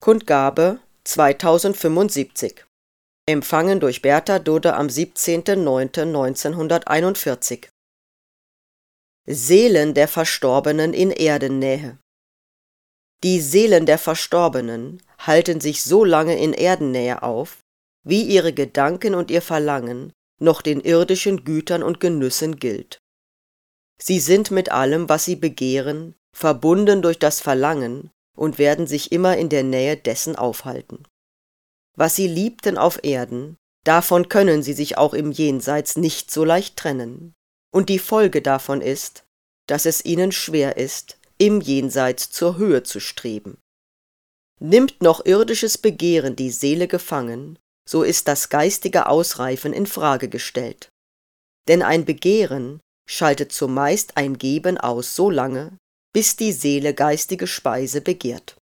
Kundgabe 2075. Empfangen durch Bertha Dudde am 17.09.1941. Seelen der Verstorbenen in Erdennähe. Die Seelen der Verstorbenen halten sich so lange in Erdennähe auf, wie ihre Gedanken und ihr Verlangen noch den irdischen Gütern und Genüssen gilt. Sie sind mit allem, was sie begehren, verbunden durch das Verlangen und werden sich immer in der Nähe dessen aufhalten. Was sie liebten auf Erden, davon können sie sich auch im Jenseits nicht so leicht trennen, und die Folge davon ist, dass es ihnen schwer ist, im Jenseits zur Höhe zu streben. Nimmt noch irdisches Begehren die Seele gefangen, so ist das geistige Ausreifen in Frage gestellt. Denn ein Begehren schaltet zumeist ein Geben aus so lange, bis die Seele geistige Speise begehrt.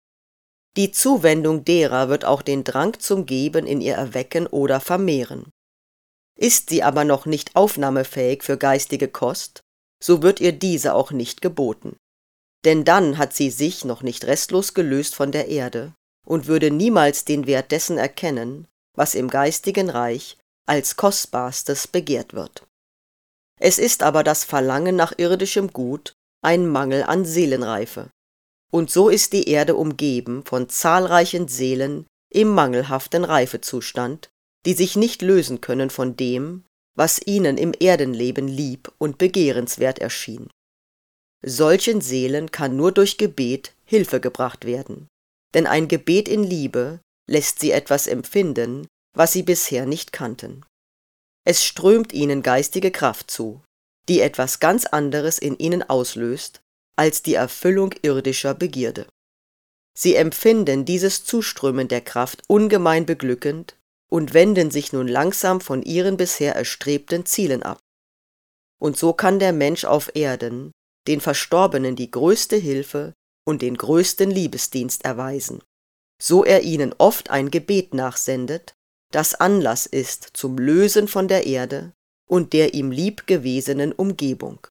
Die Zuwendung derer wird auch den Drang zum Geben in ihr erwecken oder vermehren. Ist sie aber noch nicht aufnahmefähig für geistige Kost, so wird ihr diese auch nicht geboten. Denn dann hat sie sich noch nicht restlos gelöst von der Erde und würde niemals den Wert dessen erkennen, was im geistigen Reich als Kostbarstes begehrt wird. Es ist aber das Verlangen nach irdischem Gut ein Mangel an Seelenreife. Und so ist die Erde umgeben von zahlreichen Seelen im mangelhaften Reifezustand, die sich nicht lösen können von dem, was ihnen im Erdenleben lieb und begehrenswert erschien. Solchen Seelen kann nur durch Gebet Hilfe gebracht werden, denn ein Gebet in Liebe lässt sie etwas empfinden, was sie bisher nicht kannten. Es strömt ihnen geistige Kraft zu, die etwas ganz anderes in ihnen auslöst, als die Erfüllung irdischer Begierde. Sie empfinden dieses Zuströmen der Kraft ungemein beglückend und wenden sich nun langsam von ihren bisher erstrebten Zielen ab. Und so kann der Mensch auf Erden den Verstorbenen die größte Hilfe und den größten Liebesdienst erweisen, so er ihnen oft ein Gebet nachsendet, das Anlass ist zum Lösen von der Erde und der ihm lieb gewesenen Umgebung.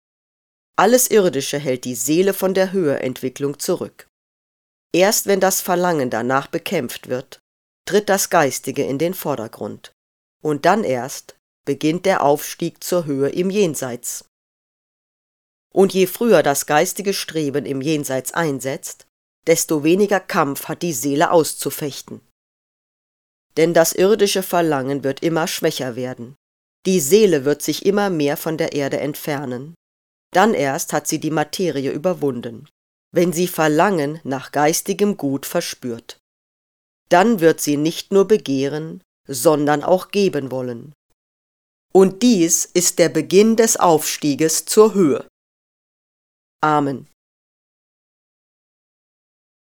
Alles Irdische hält die Seele von der Höherentwicklung zurück. Erst wenn das Verlangen danach bekämpft wird, tritt das Geistige in den Vordergrund, und dann erst beginnt der Aufstieg zur Höhe im Jenseits. Und je früher das geistige Streben im Jenseits einsetzt, desto weniger Kampf hat die Seele auszufechten. Denn das irdische Verlangen wird immer schwächer werden, die Seele wird sich immer mehr von der Erde entfernen, dann erst hat sie die Materie überwunden, wenn sie Verlangen nach geistigem Gut verspürt. Dann wird sie nicht nur begehren, sondern auch geben wollen. Und dies ist der Beginn des Aufstieges zur Höhe. Amen.